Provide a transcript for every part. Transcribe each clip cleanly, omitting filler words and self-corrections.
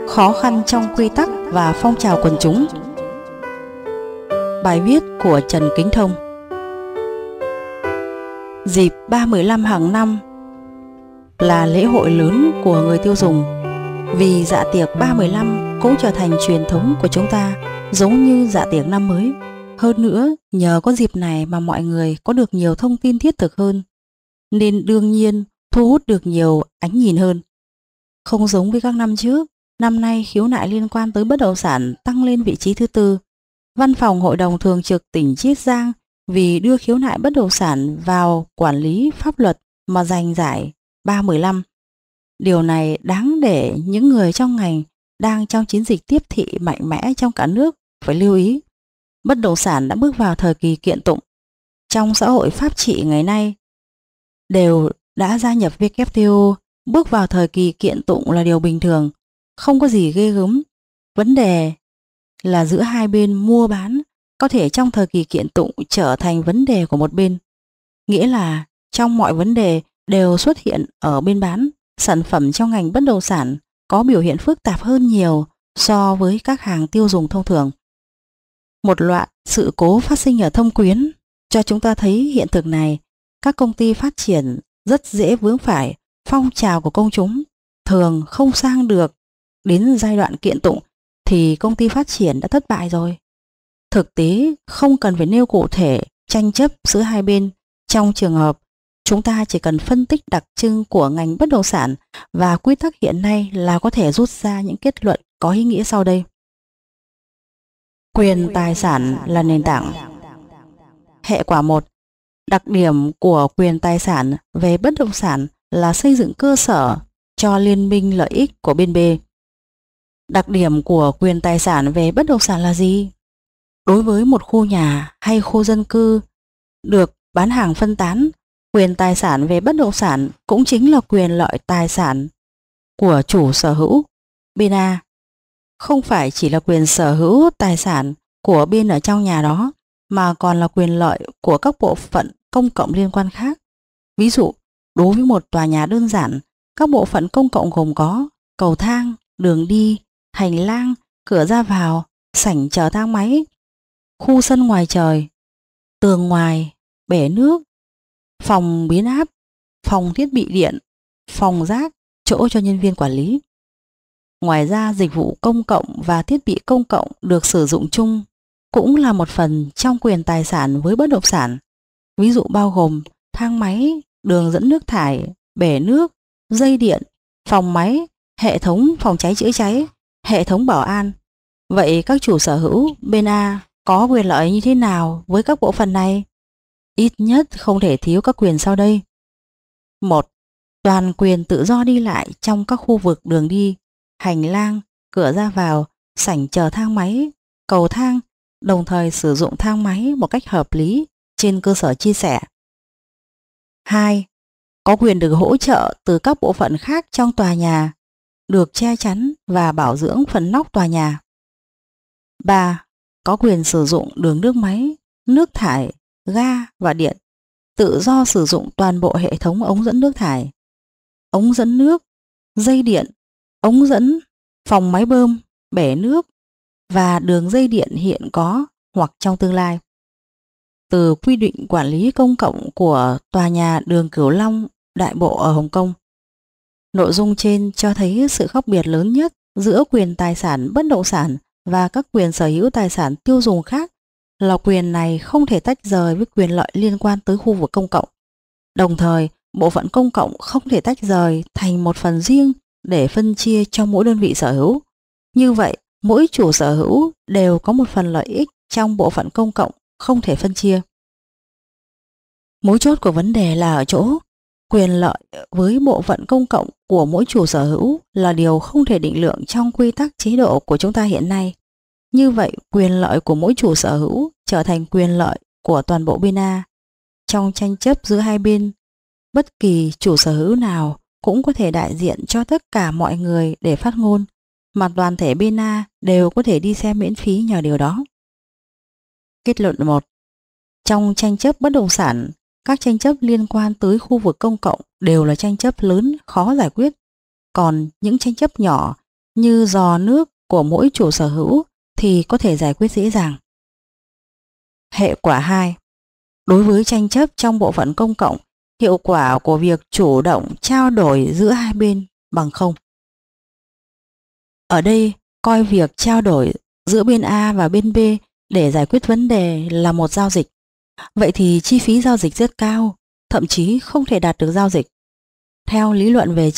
Khó khăn trong quy tắc và phong trào quần chúng. Bài viết của Trần Kính Thông. Dịp 3/15 hàng năm là lễ hội lớn của người tiêu dùng. Vì dạ tiệc 3/15 cũng trở thành truyền thống của chúng ta, giống như dạ tiệc năm mới. Hơn nữa, nhờ có dịp này mà mọi người có được nhiều thông tin thiết thực hơn, nên đương nhiên thu hút được nhiều ánh nhìn hơn. Không giống với các năm trước, năm nay khiếu nại liên quan tới bất động sản tăng lên vị trí thứ tư. Văn phòng Hội đồng Thường trực tỉnh Chiết Giang vì đưa khiếu nại bất động sản vào quản lý pháp luật mà giành giải 3/15. Điều này đáng để những người trong ngành đang trong chiến dịch tiếp thị mạnh mẽ trong cả nước phải lưu ý. Bất động sản đã bước vào thời kỳ kiện tụng. Trong xã hội pháp trị ngày nay đều đã gia nhập WTO, bước vào thời kỳ kiện tụng là điều bình thường, không có gì ghê gớm. Vấn đề là giữa hai bên mua bán có thể trong thời kỳ kiện tụng trở thành vấn đề của một bên. Nghĩa là trong mọi vấn đề đều xuất hiện ở bên bán, sản phẩm trong ngành bất động sản có biểu hiện phức tạp hơn nhiều so với các hàng tiêu dùng thông thường. Một loạt sự cố phát sinh ở Thâm Quyến cho chúng ta thấy hiện thực này. Các công ty phát triển rất dễ vướng phải phong trào của công chúng, thường không sang được đến giai đoạn kiện tụng thì công ty phát triển đã thất bại rồi. Thực tế không cần phải nêu cụ thể tranh chấp giữa hai bên. Trong trường hợp, chúng ta chỉ cần phân tích đặc trưng của ngành bất động sản và quy tắc hiện nay là có thể rút ra những kết luận có ý nghĩa sau đây. Quyền tài sản là nền tảng. Hệ quả 1. Đặc điểm của quyền tài sản về bất động sản là xây dựng cơ sở cho liên minh lợi ích của bên B. Đặc điểm của quyền tài sản về bất động sản là gì? Đối với một khu nhà hay khu dân cư được bán hàng phân tán, quyền tài sản về bất động sản cũng chính là quyền lợi tài sản của chủ sở hữu bên A. Không phải chỉ là quyền sở hữu tài sản của bên ở trong nhà đó, mà còn là quyền lợi của các bộ phận công cộng liên quan khác. Ví dụ, đối với một tòa nhà đơn giản, các bộ phận công cộng gồm có cầu thang, đường đi, hành lang, cửa ra vào, sảnh chờ thang máy, khu sân ngoài trời, tường ngoài, bể nước, phòng biến áp, phòng thiết bị điện, phòng rác, chỗ cho nhân viên quản lý. Ngoài ra, dịch vụ công cộng và thiết bị công cộng được sử dụng chung cũng là một phần trong quyền tài sản với bất động sản. Ví dụ bao gồm thang máy, đường dẫn nước thải, bể nước, dây điện, phòng máy, hệ thống phòng cháy chữa cháy, hệ thống bảo an. Vậy các chủ sở hữu bên A có quyền lợi như thế nào với các bộ phận này? Ít nhất không thể thiếu các quyền sau đây. 1. Toàn quyền tự do đi lại trong các khu vực đường đi, hành lang, cửa ra vào, sảnh chờ thang máy, cầu thang, đồng thời sử dụng thang máy một cách hợp lý trên cơ sở chia sẻ. 2. Có quyền được hỗ trợ từ các bộ phận khác trong tòa nhà, được che chắn và bảo dưỡng phần nóc tòa nhà. 3. Có quyền sử dụng đường nước máy, nước thải, ga và điện, tự do sử dụng toàn bộ hệ thống ống dẫn nước thải, ống dẫn nước, dây điện, ống dẫn, phòng máy bơm, bể nước và đường dây điện hiện có hoặc trong tương lai. Từ quy định quản lý công cộng của tòa nhà đường Cửu Long Đại Bộ ở Hồng Kông. Nội dung trên cho thấy sự khác biệt lớn nhất giữa quyền tài sản bất động sản và các quyền sở hữu tài sản tiêu dùng khác là quyền này không thể tách rời với quyền lợi liên quan tới khu vực công cộng. Đồng thời, bộ phận công cộng không thể tách rời thành một phần riêng để phân chia cho mỗi đơn vị sở hữu. Như vậy, mỗi chủ sở hữu đều có một phần lợi ích trong bộ phận công cộng không thể phân chia. Mấu chốt của vấn đề là ở chỗ quyền lợi với bộ phận công cộng của mỗi chủ sở hữu là điều không thể định lượng trong quy tắc chế độ của chúng ta hiện nay. Như vậy, quyền lợi của mỗi chủ sở hữu trở thành quyền lợi của toàn bộ bên A. Trong tranh chấp giữa hai bên, bất kỳ chủ sở hữu nào cũng có thể đại diện cho tất cả mọi người để phát ngôn, mà toàn thể bên A đều có thể đi xem miễn phí nhờ điều đó. Kết luận 1. Trong tranh chấp bất động sản, các tranh chấp liên quan tới khu vực công cộng đều là tranh chấp lớn khó giải quyết. Còn những tranh chấp nhỏ như giò nước của mỗi chủ sở hữu thì có thể giải quyết dễ dàng. Hệ quả 2. Đối với tranh chấp trong bộ phận công cộng, hiệu quả của việc chủ động trao đổi giữa hai bên bằng không. Ở đây, coi việc trao đổi giữa bên A và bên B để giải quyết vấn đề là một giao dịch. Vậy thì chi phí giao dịch rất cao, thậm chí không thể đạt được giao dịch. Theo lý luận về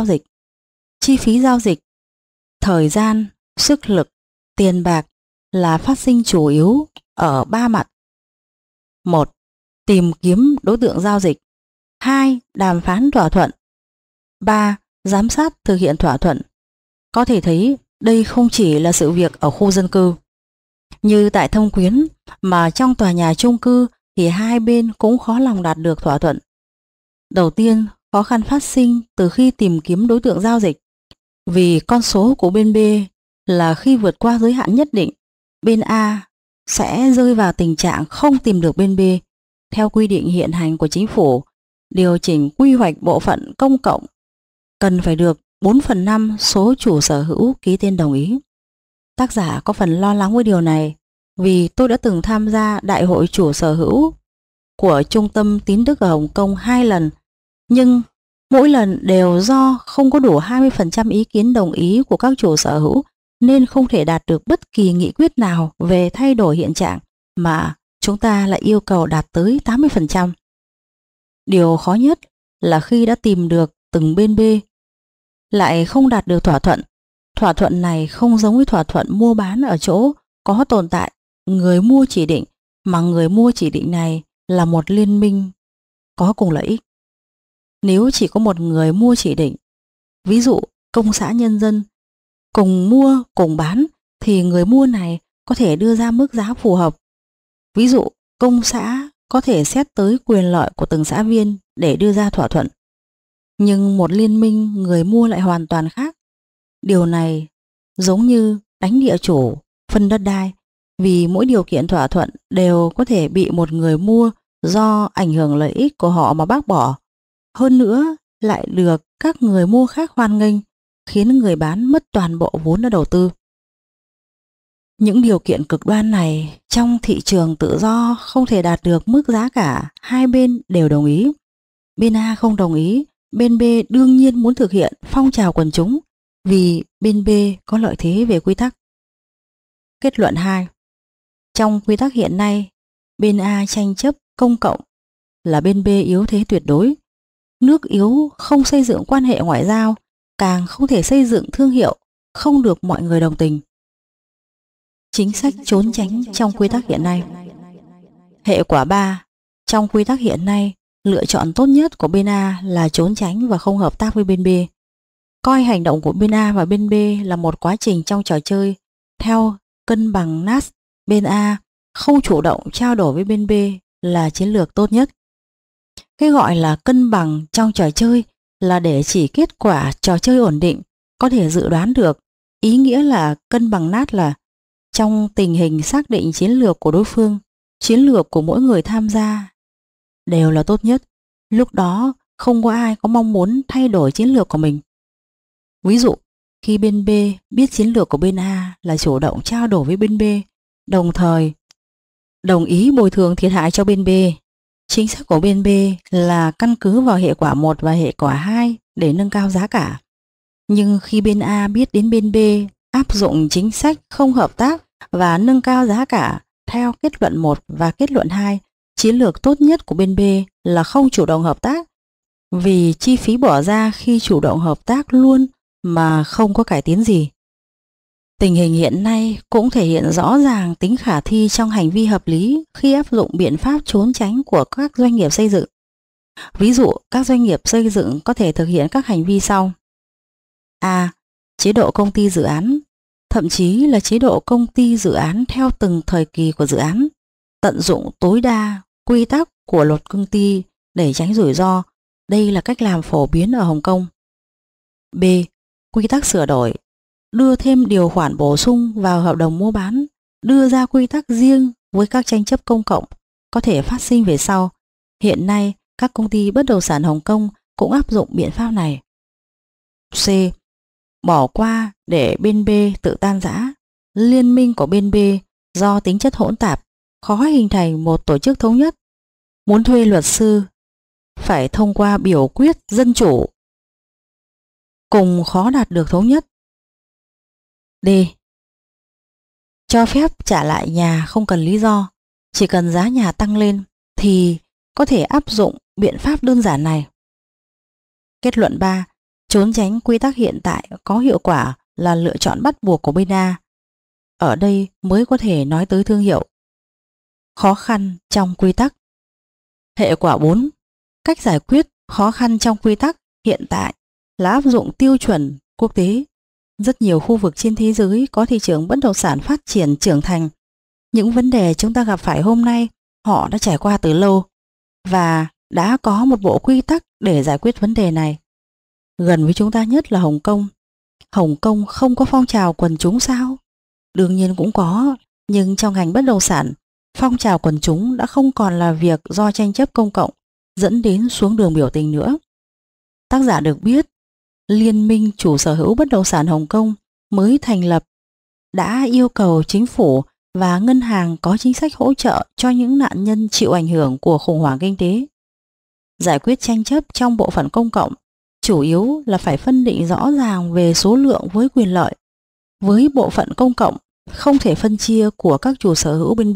chi phí giao dịch, thời gian, sức lực, tiền bạc là phát sinh chủ yếu ở 3 mặt. 1. Tìm kiếm đối tượng giao dịch. 2. Đàm phán thỏa thuận. 3. Giám sát thực hiện thỏa thuận. Có thể thấy đây không chỉ là sự việc ở khu dân cư. Như tại Thâm Quyến mà trong tòa nhà chung cư thì hai bên cũng khó lòng đạt được thỏa thuận. Đầu tiên, khó khăn phát sinh từ khi tìm kiếm đối tượng giao dịch. Vì con số của bên B là khi vượt qua giới hạn nhất định, bên A sẽ rơi vào tình trạng không tìm được bên B. Theo quy định hiện hành của chính phủ, điều chỉnh quy hoạch bộ phận công cộng cần phải được 4/5 số chủ sở hữu ký tên đồng ý. Tác giả có phần lo lắng với điều này vì tôi đã từng tham gia đại hội chủ sở hữu của Trung tâm Tín Đức ở Hồng Kông 2 lần, nhưng mỗi lần đều do không có đủ 20% ý kiến đồng ý của các chủ sở hữu nên không thể đạt được bất kỳ nghị quyết nào về thay đổi hiện trạng mà chúng ta lại yêu cầu đạt tới 80%. Điều khó nhất là khi đã tìm được từng bên B lại không đạt được thỏa thuận. Thỏa thuận này không giống với thỏa thuận mua bán ở chỗ có tồn tại người mua chỉ định, mà người mua chỉ định này là một liên minh có cùng lợi ích. Nếu chỉ có một người mua chỉ định, ví dụ công xã nhân dân, cùng mua cùng bán, thì người mua này có thể đưa ra mức giá phù hợp. Ví dụ công xã có thể xét tới quyền lợi của từng xã viên để đưa ra thỏa thuận. Nhưng một liên minh người mua lại hoàn toàn khác. Điều này giống như đánh địa chủ, phân đất đai, vì mỗi điều kiện thỏa thuận đều có thể bị một người mua do ảnh hưởng lợi ích của họ mà bác bỏ. Hơn nữa lại được các người mua khác hoan nghênh, khiến người bán mất toàn bộ vốn đã đầu tư. Những điều kiện cực đoan này trong thị trường tự do không thể đạt được mức giá cả hai bên đều đồng ý. Bên A không đồng ý, bên B đương nhiên muốn thực hiện phong trào quần chúng vì bên B có lợi thế về quy tắc. Kết luận 2. Trong quy tắc hiện nay, bên A tranh chấp công cộng là bên B yếu thế tuyệt đối. Nước yếu không xây dựng quan hệ ngoại giao, càng không thể xây dựng thương hiệu, không được mọi người đồng tình. Chính sách trốn tránh trong quy tắc hiện nay. Hệ quả 3. Trong quy tắc hiện nay, lựa chọn tốt nhất của bên A là trốn tránh và không hợp tác với bên B. Coi hành động của bên A và bên B là một quá trình trong trò chơi. Theo cân bằng Nash, bên A không chủ động trao đổi với bên B là chiến lược tốt nhất. Cái gọi là cân bằng trong trò chơi là để chỉ kết quả trò chơi ổn định, có thể dự đoán được. Ý nghĩa là cân bằng Nash là trong tình hình xác định chiến lược của đối phương, chiến lược của mỗi người tham gia đều là tốt nhất. Lúc đó không có ai có mong muốn thay đổi chiến lược của mình. Ví dụ, khi bên B biết chiến lược của bên A là chủ động trao đổi với bên B, đồng thời đồng ý bồi thường thiệt hại cho bên B, chính sách của bên B là căn cứ vào hệ quả 1 và hệ quả 2 để nâng cao giá cả. Nhưng khi bên A biết đến bên B áp dụng chính sách không hợp tác và nâng cao giá cả theo kết luận 1 và kết luận 2, chiến lược tốt nhất của bên B là không chủ động hợp tác, vì chi phí bỏ ra khi chủ động hợp tác luôn mà không có cải tiến gì. Tình hình hiện nay cũng thể hiện rõ ràng tính khả thi trong hành vi hợp lý khi áp dụng biện pháp trốn tránh của các doanh nghiệp xây dựng. Ví dụ, các doanh nghiệp xây dựng có thể thực hiện các hành vi sau. A. Chế độ công ty dự án, thậm chí là chế độ công ty dự án theo từng thời kỳ của dự án, tận dụng tối đa quy tắc của luật công ty để tránh rủi ro. Đây là cách làm phổ biến ở Hồng Kông. B. Quy tắc sửa đổi, đưa thêm điều khoản bổ sung vào hợp đồng mua bán, đưa ra quy tắc riêng với các tranh chấp công cộng có thể phát sinh về sau. Hiện nay, các công ty bất động sản Hồng Kông cũng áp dụng biện pháp này. C. bỏ qua để bên B tự tan rã. Liên minh của bên B do tính chất hỗn tạp, khó hình thành một tổ chức thống nhất. Muốn thuê luật sư phải thông qua biểu quyết dân chủ, cùng khó đạt được thống nhất. D. Cho phép trả lại nhà không cần lý do, chỉ cần giá nhà tăng lên thì có thể áp dụng biện pháp đơn giản này. Kết luận 3. Trốn tránh quy tắc hiện tại có hiệu quả là lựa chọn bắt buộc của bên A. Ở đây mới có thể nói tới thương hiệu. Khó khăn trong quy tắc. Hệ quả 4. Cách giải quyết khó khăn trong quy tắc hiện tại là áp dụng tiêu chuẩn quốc tế. Rất nhiều khu vực trên thế giới có thị trường bất động sản phát triển trưởng thành. Những vấn đề chúng ta gặp phải hôm nay họ đã trải qua từ lâu và đã có một bộ quy tắc để giải quyết vấn đề này. Gần với chúng ta nhất là Hồng Kông. Hồng Kông không có phong trào quần chúng sao? Đương nhiên cũng có, nhưng trong ngành bất động sản, phong trào quần chúng đã không còn là việc do tranh chấp công cộng dẫn đến xuống đường biểu tình nữa. Tác giả được biết, Liên minh chủ sở hữu bất động sản Hồng Kông mới thành lập đã yêu cầu chính phủ và ngân hàng có chính sách hỗ trợ cho những nạn nhân chịu ảnh hưởng của khủng hoảng kinh tế. Giải quyết tranh chấp trong bộ phận công cộng chủ yếu là phải phân định rõ ràng về số lượng với quyền lợi. Với bộ phận công cộng không thể phân chia của các chủ sở hữu bên B.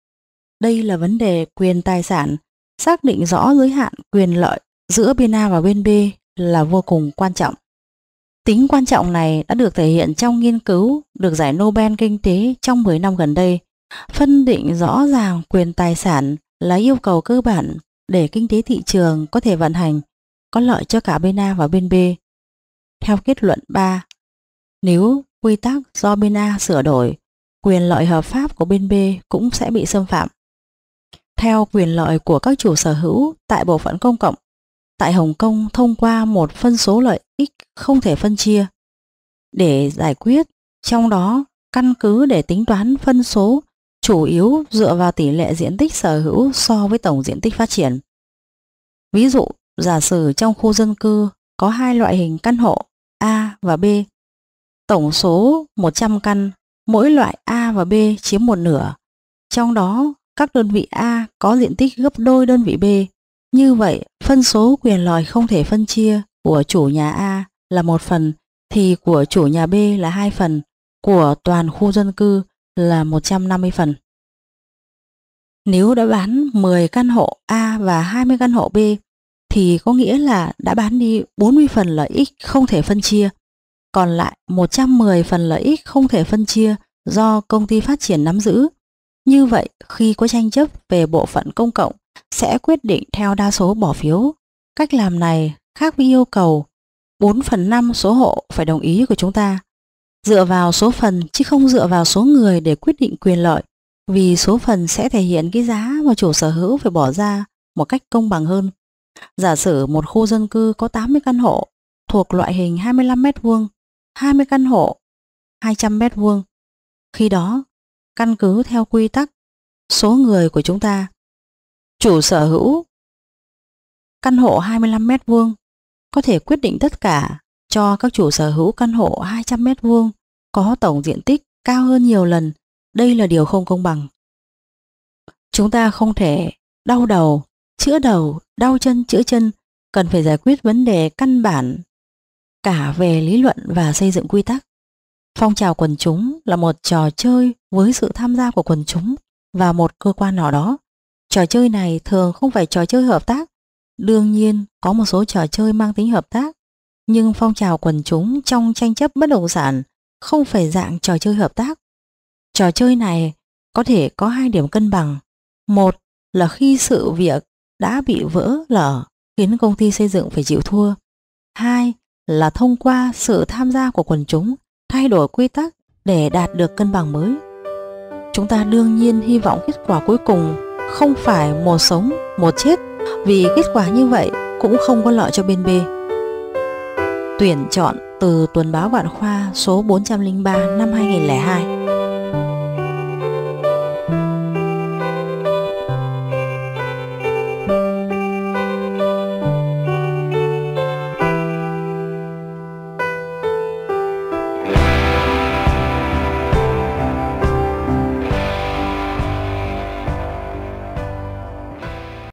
Đây là vấn đề quyền tài sản, xác định rõ giới hạn quyền lợi giữa bên A và bên B là vô cùng quan trọng. Tính quan trọng này đã được thể hiện trong nghiên cứu được giải Nobel Kinh tế trong 10 năm gần đây. Phân định rõ ràng quyền tài sản là yêu cầu cơ bản để kinh tế thị trường có thể vận hành, có lợi cho cả bên A và bên B. Theo kết luận 3, nếu quy tắc do bên A sửa đổi, quyền lợi hợp pháp của bên B cũng sẽ bị xâm phạm. Theo quyền lợi của các chủ sở hữu tại bộ phận công cộng, tại Hồng Kông thông qua một phân số lợi ích không thể phân chia. Để giải quyết, trong đó căn cứ để tính toán phân số chủ yếu dựa vào tỷ lệ diện tích sở hữu so với tổng diện tích phát triển. Ví dụ, giả sử trong khu dân cư có hai loại hình căn hộ A và B. Tổng số 100 căn, mỗi loại A và B chiếm một nửa. Trong đó, các đơn vị A có diện tích gấp đôi đơn vị B. Như vậy, phân số quyền lợi không thể phân chia của chủ nhà A là 1 phần, thì của chủ nhà B là 2 phần, của toàn khu dân cư là 150 phần. Nếu đã bán 10 căn hộ A và 20 căn hộ B, thì có nghĩa là đã bán đi 40 phần lợi ích không thể phân chia, còn lại 110 phần lợi ích không thể phân chia do công ty phát triển nắm giữ. Như vậy, khi có tranh chấp về bộ phận công cộng, sẽ quyết định theo đa số bỏ phiếu. Cách làm này khác với yêu cầu 4/5 số hộ phải đồng ý của chúng ta. Dựa vào số phần chứ không dựa vào số người để quyết định quyền lợi, vì số phần sẽ thể hiện cái giá mà chủ sở hữu phải bỏ ra một cách công bằng hơn. Giả sử một khu dân cư có 80 căn hộ thuộc loại hình 25 m², 20 căn hộ 200 m². Khi đó, căn cứ theo quy tắc số người của chúng ta, chủ sở hữu căn hộ 25 m² có thể quyết định tất cả cho các chủ sở hữu căn hộ 200 m² có tổng diện tích cao hơn nhiều lần. Đây là điều không công bằng. Chúng ta không thể đau đầu, đau chân chữa chân, cần phải giải quyết vấn đề căn bản cả về lý luận và xây dựng quy tắc. Phong trào quần chúng là một trò chơi với sự tham gia của quần chúng và một cơ quan nào đó. Trò chơi này thường không phải trò chơi hợp tác. Đương nhiên có một số trò chơi mang tính hợp tác, nhưng phong trào quần chúng trong tranh chấp bất động sản không phải dạng trò chơi hợp tác. Trò chơi này có thể có 2 điểm cân bằng. Một là khi sự việc đã bị vỡ lở khiến công ty xây dựng phải chịu thua. 2 là thông qua sự tham gia của quần chúng thay đổi quy tắc để đạt được cân bằng mới. Chúng ta đương nhiên hy vọng kết quả cuối cùng không phải một sống một chết, vì kết quả như vậy cũng không có lợi cho bên B. Tuyển chọn từ Tuần báo Vạn Khoa số 403 năm 2002.